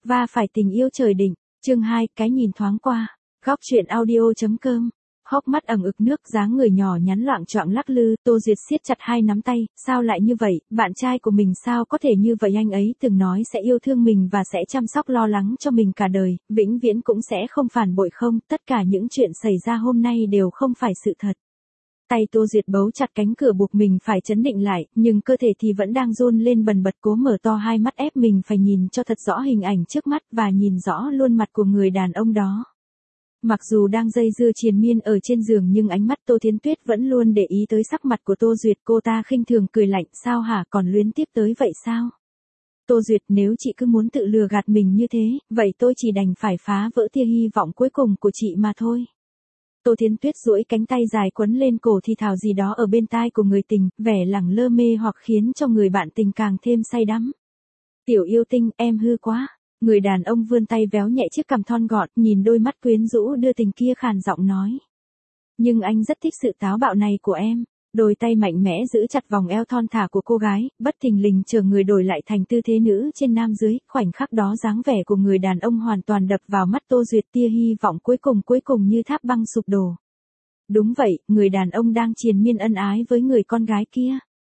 Va phải tình yêu trời định, chương 2, cái nhìn thoáng qua. Góc truyện audio.com. Hốc mắt ẩn ực nước, dáng người nhỏ nhắn loạng choạng lắc lư, Tô Duyệt siết chặt hai nắm tay, sao lại như vậy, bạn trai của mình sao có thể như vậy, anh ấy từng nói sẽ yêu thương mình và sẽ chăm sóc lo lắng cho mình cả đời, vĩnh viễn cũng sẽ không phản bội không, tất cả những chuyện xảy ra hôm nay đều không phải sự thật. Tay Tô Duyệt bấu chặt cánh cửa buộc mình phải trấn định lại, nhưng cơ thể thì vẫn đang run lên bần bật, cố mở to hai mắt ép mình phải nhìn cho thật rõ hình ảnh trước mắt và nhìn rõ luôn mặt của người đàn ông đó. Mặc dù đang dây dưa triền miên ở trên giường nhưng ánh mắt Tô Thiến Tuyết vẫn luôn để ý tới sắc mặt của Tô Duyệt, cô ta khinh thường cười lạnh, sao hả, còn luyến tiếp tới vậy sao? Tô Duyệt, nếu chị cứ muốn tự lừa gạt mình như thế, vậy tôi chỉ đành phải phá vỡ tia hy vọng cuối cùng của chị mà thôi. Tô Thiến Tuyết duỗi cánh tay dài quấn lên cổ thì thào gì đó ở bên tai của người tình, vẻ lẳng lơ mê hoặc khiến cho người bạn tình càng thêm say đắm. Tiểu yêu tinh, em hư quá. Người đàn ông vươn tay véo nhẹ chiếc cằm thon gọn, nhìn đôi mắt quyến rũ đưa tình kia khàn giọng nói. Nhưng anh rất thích sự táo bạo này của em. Đôi tay mạnh mẽ giữ chặt vòng eo thon thả của cô gái, bất thình lình chờ người đổi lại thành tư thế nữ trên nam dưới, khoảnh khắc đó dáng vẻ của người đàn ông hoàn toàn đập vào mắt Tô Duyệt, tia hy vọng cuối cùng như tháp băng sụp đổ. Đúng vậy, người đàn ông đang triền miên ân ái với người con gái kia.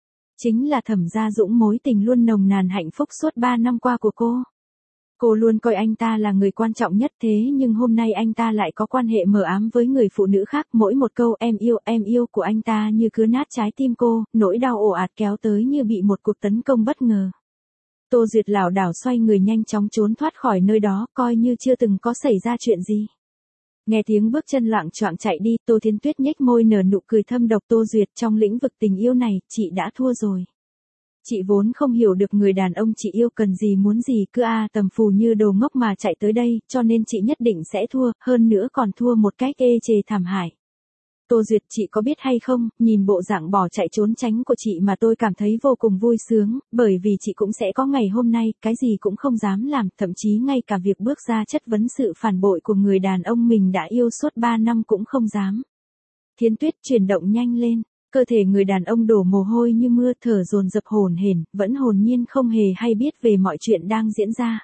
Chính là Thẩm Gia Dũng, mối tình luôn nồng nàn hạnh phúc suốt 3 năm qua của cô. Cô luôn coi anh ta là người quan trọng nhất, thế nhưng hôm nay anh ta lại có quan hệ mờ ám với người phụ nữ khác, mỗi một câu em yêu của anh ta như cứa nát trái tim cô, nỗi đau ồ ạt kéo tới như bị một cuộc tấn công bất ngờ. Tô Duyệt lảo đảo xoay người nhanh chóng trốn thoát khỏi nơi đó, coi như chưa từng có xảy ra chuyện gì. Nghe tiếng bước chân loạng choạng chạy đi, Tô Thiến Tuyết nhếch môi nở nụ cười thâm độc, Tô Duyệt, trong lĩnh vực tình yêu này, chị đã thua rồi. Chị vốn không hiểu được người đàn ông chị yêu cần gì muốn gì, cứ tầm phù như đồ ngốc mà chạy tới đây, cho nên chị nhất định sẽ thua, hơn nữa còn thua một cách ê chề thảm hại. Tô Duyệt, chị có biết hay không, nhìn bộ dạng bỏ chạy trốn tránh của chị mà tôi cảm thấy vô cùng vui sướng, bởi vì chị cũng sẽ có ngày hôm nay, cái gì cũng không dám làm, thậm chí ngay cả việc bước ra chất vấn sự phản bội của người đàn ông mình đã yêu suốt 3 năm cũng không dám. Thiến Tuyết, chuyển động nhanh lên. Cơ thể người đàn ông đổ mồ hôi như mưa, thở dồn dập hổn hển, vẫn hồn nhiên không hề hay biết về mọi chuyện đang diễn ra.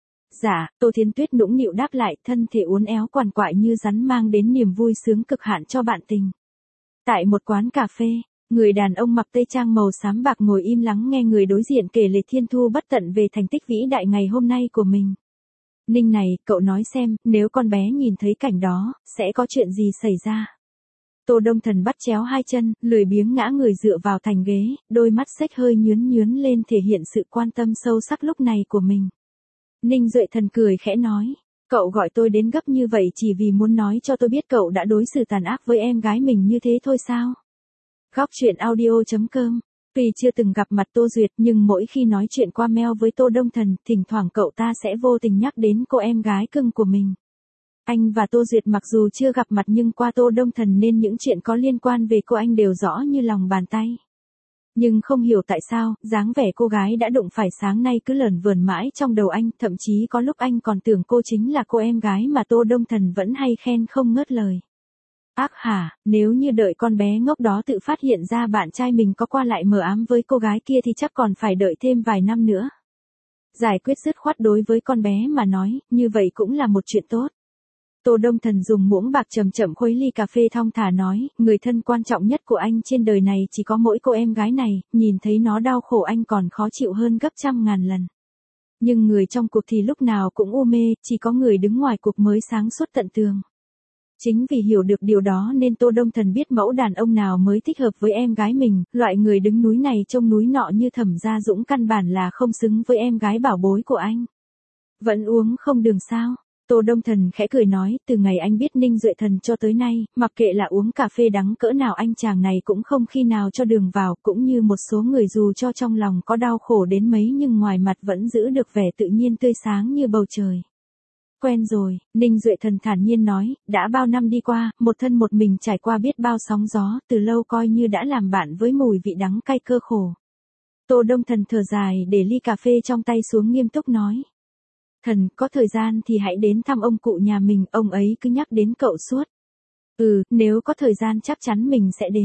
Dạ, Tô Thiến Tuyết nũng nịu đáp lại, thân thể uốn éo quằn quại như rắn, mang đến niềm vui sướng cực hạn cho bạn tình. Tại một quán cà phê, người đàn ông mặc tây trang màu xám bạc ngồi im lắng nghe người đối diện kể lể thiên thu bất tận về thành tích vĩ đại ngày hôm nay của mình. Ninh này, cậu nói xem, nếu con bé nhìn thấy cảnh đó, sẽ có chuyện gì xảy ra? Tô Đông Thần bắt chéo hai chân, lười biếng ngã người dựa vào thành ghế, đôi mắt xếch hơi nhướn lên thể hiện sự quan tâm sâu sắc lúc này của mình. Ninh Duệ Thần cười khẽ nói, cậu gọi tôi đến gấp như vậy chỉ vì muốn nói cho tôi biết cậu đã đối xử tàn ác với em gái mình như thế thôi sao? Góc truyện audio.com. Tuy chưa từng gặp mặt Tô Duyệt nhưng mỗi khi nói chuyện qua mail với Tô Đông Thần, thỉnh thoảng cậu ta sẽ vô tình nhắc đến cô em gái cưng của mình. Anh và Tô Duyệt mặc dù chưa gặp mặt nhưng qua Tô Đông Thần nên những chuyện có liên quan về cô anh đều rõ như lòng bàn tay. Nhưng không hiểu tại sao, dáng vẻ cô gái đã đụng phải sáng nay cứ lởn vởn mãi trong đầu anh, thậm chí có lúc anh còn tưởng cô chính là cô em gái mà Tô Đông Thần vẫn hay khen không ngớt lời. Ác hả, nếu như đợi con bé ngốc đó tự phát hiện ra bạn trai mình có qua lại mờ ám với cô gái kia thì chắc còn phải đợi thêm vài năm nữa. Giải quyết dứt khoát đối với con bé mà nói, như vậy cũng là một chuyện tốt. Tô Đông Thần dùng muỗng bạc chậm chậm khuấy ly cà phê thong thả nói, người thân quan trọng nhất của anh trên đời này chỉ có mỗi cô em gái này, nhìn thấy nó đau khổ anh còn khó chịu hơn gấp trăm ngàn lần. Nhưng người trong cuộc thì lúc nào cũng u mê, chỉ có người đứng ngoài cuộc mới sáng suốt tận tường. Chính vì hiểu được điều đó nên Tô Đông Thần biết mẫu đàn ông nào mới thích hợp với em gái mình, loại người đứng núi này trông núi nọ như Thẩm Gia Dũng căn bản là không xứng với em gái bảo bối của anh. Vẫn uống không đường sao? Tô Đông Thần khẽ cười nói, từ ngày anh biết Ninh Duệ Thần cho tới nay, mặc kệ là uống cà phê đắng cỡ nào anh chàng này cũng không khi nào cho đường vào, cũng như một số người dù cho trong lòng có đau khổ đến mấy nhưng ngoài mặt vẫn giữ được vẻ tự nhiên tươi sáng như bầu trời. Quen rồi, Ninh Duệ Thần thản nhiên nói, đã bao năm đi qua, một thân một mình trải qua biết bao sóng gió, từ lâu coi như đã làm bạn với mùi vị đắng cay cơ khổ. Tô Đông Thần thở dài để ly cà phê trong tay xuống nghiêm túc nói. Thần, có thời gian thì hãy đến thăm ông cụ nhà mình, ông ấy cứ nhắc đến cậu suốt. Nếu có thời gian chắc chắn mình sẽ đến.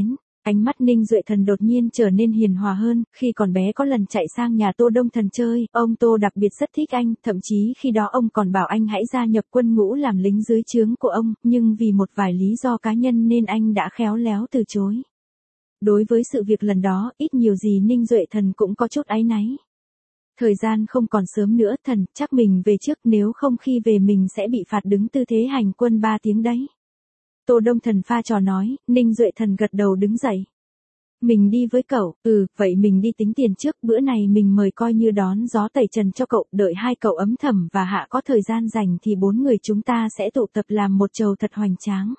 Ánh mắt Ninh Duệ Thần đột nhiên trở nên hiền hòa hơn, khi còn bé có lần chạy sang nhà Tô Đông Thần chơi, ông Tô đặc biệt rất thích anh, thậm chí khi đó ông còn bảo anh hãy gia nhập quân ngũ làm lính dưới trướng của ông, nhưng vì một vài lý do cá nhân nên anh đã khéo léo từ chối. Đối với sự việc lần đó, ít nhiều gì Ninh Duệ Thần cũng có chút áy náy. Thời gian không còn sớm nữa, Thần, chắc mình về trước, nếu không khi về mình sẽ bị phạt đứng tư thế hành quân 3 tiếng đấy. Tô Đông Thần pha trò nói, Ninh Duệ Thần gật đầu đứng dậy. Mình đi với cậu, vậy mình đi tính tiền trước, bữa này mình mời coi như đón gió tẩy trần cho cậu, đợi hai cậu ấm thầm và Hạ có thời gian rảnh thì 4 người chúng ta sẽ tụ tập làm một chầu thật hoành tráng.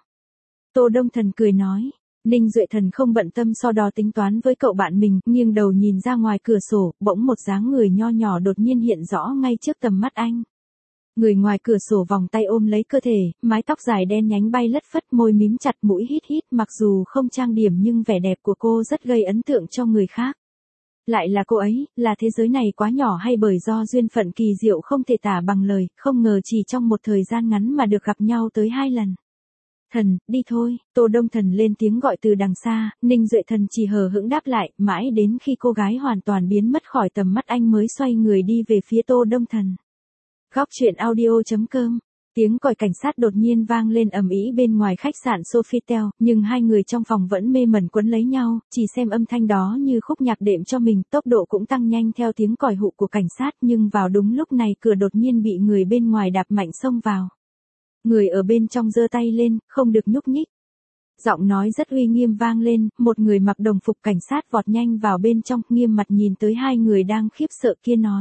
Tô Đông Thần cười nói. Ninh Duệ Thần không bận tâm so đo tính toán với cậu bạn mình, nghiêng đầu nhìn ra ngoài cửa sổ, bỗng một dáng người nho nhỏ đột nhiên hiện rõ ngay trước tầm mắt anh. Người ngoài cửa sổ vòng tay ôm lấy cơ thể, mái tóc dài đen nhánh bay lất phất, môi mím chặt, mũi hít hít, mặc dù không trang điểm nhưng vẻ đẹp của cô rất gây ấn tượng cho người khác. Lại là cô ấy, là thế giới này quá nhỏ hay bởi do duyên phận kỳ diệu không thể tả bằng lời, không ngờ chỉ trong một thời gian ngắn mà được gặp nhau tới 2 lần. Thần, đi thôi, Tô Đông Thần lên tiếng gọi từ đằng xa, Ninh Duệ Thần chỉ hờ hững đáp lại, mãi đến khi cô gái hoàn toàn biến mất khỏi tầm mắt anh mới xoay người đi về phía Tô Đông Thần. Góc truyện audio.com. Tiếng còi cảnh sát đột nhiên vang lên ầm ĩ bên ngoài khách sạn Sofitel, nhưng hai người trong phòng vẫn mê mẩn quấn lấy nhau, chỉ xem âm thanh đó như khúc nhạc đệm cho mình, tốc độ cũng tăng nhanh theo tiếng còi hụ của cảnh sát, nhưng vào đúng lúc này cửa đột nhiên bị người bên ngoài đạp mạnh xông vào. Người ở bên trong giơ tay lên, không được nhúc nhích. Giọng nói rất uy nghiêm vang lên, một người mặc đồng phục cảnh sát vọt nhanh vào bên trong, nghiêm mặt nhìn tới hai người đang khiếp sợ kia nói.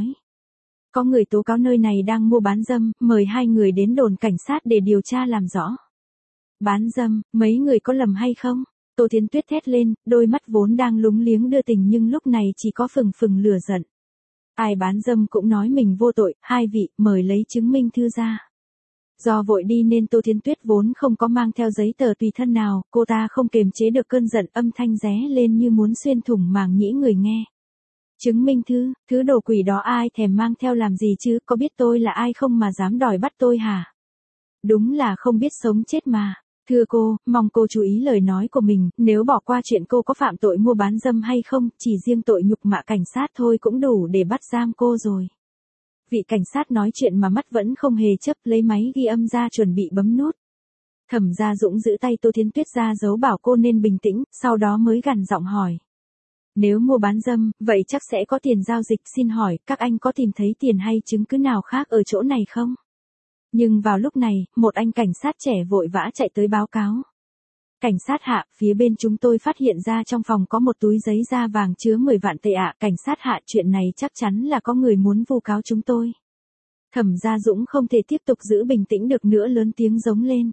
Có người tố cáo nơi này đang mua bán dâm, mời hai người đến đồn cảnh sát để điều tra làm rõ. Bán dâm, mấy người có lầm hay không? Tô Thiến Tuyết thét lên, đôi mắt vốn đang lúng liếng đưa tình nhưng lúc này chỉ có phừng phừng lửa giận. Ai bán dâm cũng nói mình vô tội, hai vị, mời lấy chứng minh thư ra. Do vội đi nên Tô Thiến Tuyết vốn không có mang theo giấy tờ tùy thân nào, cô ta không kềm chế được cơn giận, âm thanh ré lên như muốn xuyên thủng màng nhĩ người nghe. Chứng minh thư, thứ đồ quỷ đó ai thèm mang theo làm gì chứ, có biết tôi là ai không mà dám đòi bắt tôi hả? Đúng là không biết sống chết mà. Thưa cô, mong cô chú ý lời nói của mình, nếu bỏ qua chuyện cô có phạm tội mua bán dâm hay không, chỉ riêng tội nhục mạ cảnh sát thôi cũng đủ để bắt giam cô rồi. Vị cảnh sát nói chuyện mà mắt vẫn không hề chớp, lấy máy ghi âm ra chuẩn bị bấm nút. Thẩm Gia Dũng giữ tay Tô Thiến Tuyết ra dấu bảo cô nên bình tĩnh, sau đó mới gằn giọng hỏi. Nếu mua bán dâm, vậy chắc sẽ có tiền giao dịch, xin hỏi, các anh có tìm thấy tiền hay chứng cứ nào khác ở chỗ này không? Nhưng vào lúc này, một anh cảnh sát trẻ vội vã chạy tới báo cáo. Cảnh sát hạ, phía bên chúng tôi phát hiện ra trong phòng có một túi giấy da vàng chứa 10 vạn tệ ạ. Cảnh sát hạ, chuyện này chắc chắn là có người muốn vu cáo chúng tôi. Thẩm Gia Dũng không thể tiếp tục giữ bình tĩnh được nữa, lớn tiếng giống lên.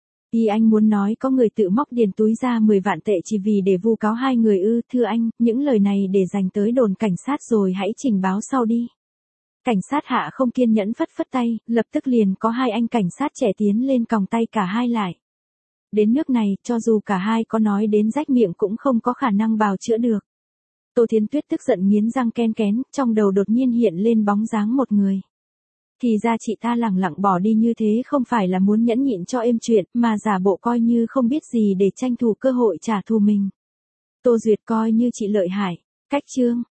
Ý anh muốn nói có người tự móc điền túi ra 10 vạn tệ chỉ vì để vu cáo hai người ư? Thưa anh, những lời này để dành tới đồn cảnh sát rồi hãy trình báo sau đi. Cảnh sát hạ không kiên nhẫn phất phất tay, lập tức liền có hai anh cảnh sát trẻ tiến lên còng tay cả hai lại. Đến nước này, cho dù cả hai có nói đến rách miệng cũng không có khả năng bào chữa được. Tô Thiến Tuyết tức giận nghiến răng ken kén, trong đầu đột nhiên hiện lên bóng dáng một người. Thì ra chị ta lẳng lặng bỏ đi như thế không phải là muốn nhẫn nhịn cho êm chuyện, mà giả bộ coi như không biết gì để tranh thủ cơ hội trả thù mình. Tô Duyệt coi như chị lợi hại. Cách chương.